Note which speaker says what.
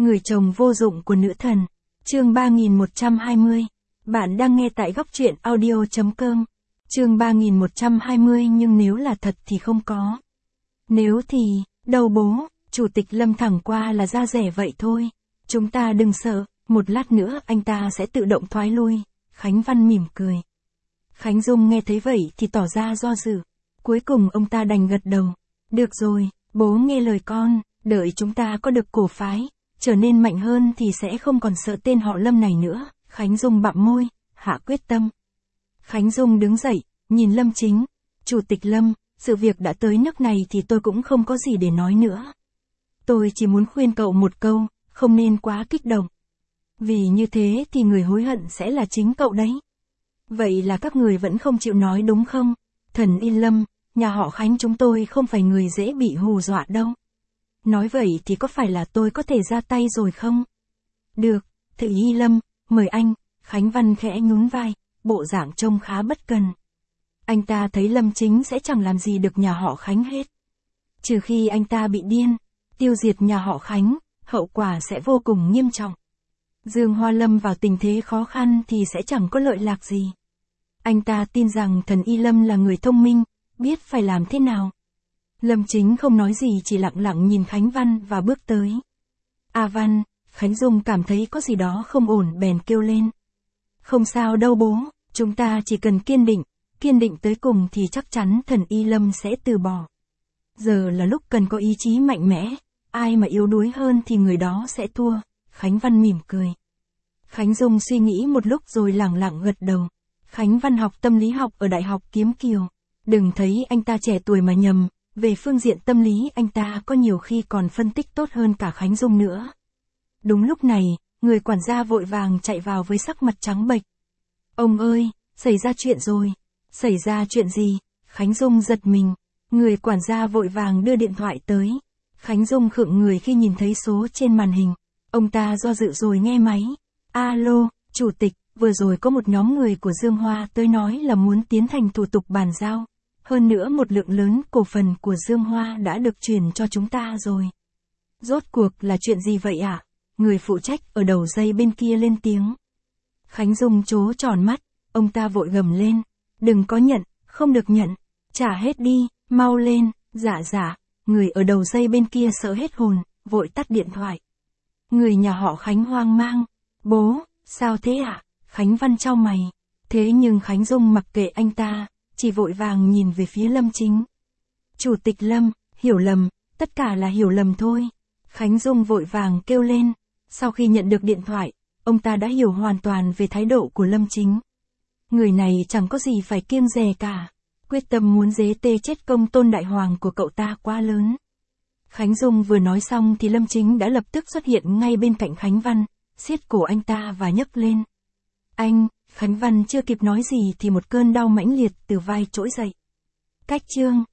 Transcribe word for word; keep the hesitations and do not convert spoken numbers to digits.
Speaker 1: Người chồng vô dụng của nữ thần. Chương ba nghìn một trăm hai mươi. Bạn đang nghe tại góc truyện audio chấm com. Chương ba nghìn một trăm hai mươi nhưng nếu là thật thì không có. Nếu thì, đâu bố, Chủ tịch Lâm thẳng qua là da rẻ vậy thôi. Chúng ta đừng sợ, một lát nữa anh ta sẽ tự động thoái lui. Khánh Văn mỉm cười. Khánh Dung nghe thấy vậy thì tỏ ra do dự. Cuối cùng ông ta đành gật đầu. Được rồi, bố nghe lời con, đợi chúng ta có được cổ phái, trở nên mạnh hơn thì sẽ không còn sợ tên họ Lâm này nữa. Khánh Dung bặm môi, hạ quyết tâm. Khánh Dung đứng dậy, nhìn Lâm Chính. Chủ tịch Lâm, sự việc đã tới nước này thì tôi cũng không có gì để nói nữa. Tôi chỉ muốn khuyên cậu một câu, không nên quá kích động. Vì như thế thì người hối hận sẽ là chính cậu đấy. Vậy là các người vẫn không chịu nói đúng không? Thần Y Lâm, nhà họ Khánh chúng tôi không phải người dễ bị hù dọa đâu. Nói vậy thì có phải là tôi có thể ra tay rồi không? Được, Thự Y Lâm, mời anh. Khánh Văn khẽ nhún vai, bộ dạng trông khá bất cần. Anh ta thấy Lâm Chính sẽ chẳng làm gì được nhà họ Khánh hết. Trừ khi anh ta bị điên, tiêu diệt nhà họ Khánh, hậu quả sẽ vô cùng nghiêm trọng. Dương Hoa Lâm vào tình thế khó khăn thì sẽ chẳng có lợi lạc gì. Anh ta tin rằng thần Y Lâm là người thông minh, biết phải làm thế nào. Lâm Chính không nói gì chỉ lặng lặng nhìn Khánh Văn và bước tới. A Văn, Khánh Dung cảm thấy có gì đó không ổn bèn kêu lên. Không sao đâu bố, chúng ta chỉ cần kiên định, kiên định tới cùng thì chắc chắn thần Y Lâm sẽ từ bỏ. Giờ là lúc cần có ý chí mạnh mẽ, ai mà yếu đuối hơn thì người đó sẽ thua. Khánh Văn mỉm cười. Khánh Dung suy nghĩ một lúc rồi lẳng lặng gật đầu. Khánh Văn học tâm lý học ở Đại học Kiếm Kiều. Đừng thấy anh ta trẻ tuổi mà nhầm, về phương diện tâm lý anh ta có nhiều khi còn phân tích tốt hơn cả Khánh Dung nữa. Đúng lúc này, người quản gia vội vàng chạy vào với sắc mặt trắng bệch. Ông ơi, xảy ra chuyện rồi. Xảy ra chuyện gì? Khánh Dung giật mình. Người quản gia vội vàng đưa điện thoại tới. Khánh Dung khựng người khi nhìn thấy số trên màn hình. Ông ta do dự rồi nghe máy. Alo, Chủ tịch, vừa rồi có một nhóm người của Dương Hoa tới nói là muốn tiến hành thủ tục bàn giao. Hơn nữa một lượng lớn cổ phần của Dương Hoa đã được chuyển cho chúng ta rồi. Rốt cuộc là chuyện gì vậy ạ? À? Người phụ trách ở đầu dây bên kia lên tiếng. Khánh Dung trố tròn mắt, ông ta vội gầm lên. Đừng có nhận, không được nhận, trả hết đi, mau lên, dạ dạ. Người ở đầu dây bên kia sợ hết hồn, vội tắt điện thoại. Người nhà họ Khánh hoang mang. Bố, sao thế ạ? À? Khánh Văn chau mày. Thế nhưng Khánh Dung mặc kệ anh ta, chỉ vội vàng nhìn về phía Lâm Chính. Chủ tịch Lâm, hiểu lầm, tất cả là hiểu lầm thôi. Khánh Dung vội vàng kêu lên. Sau khi nhận được điện thoại, ông ta đã hiểu hoàn toàn về thái độ của Lâm Chính. Người này chẳng có gì phải kiêng dè cả. Quyết tâm muốn dế tê chết công Tôn Đại Hoàng của cậu ta quá lớn. Khánh Dung vừa nói xong thì Lâm Chính đã lập tức xuất hiện ngay bên cạnh Khánh Văn, siết cổ anh ta và nhấc lên. Anh, Khánh Văn chưa kịp nói gì thì một cơn đau mãnh liệt từ vai trỗi dậy. Cách chương.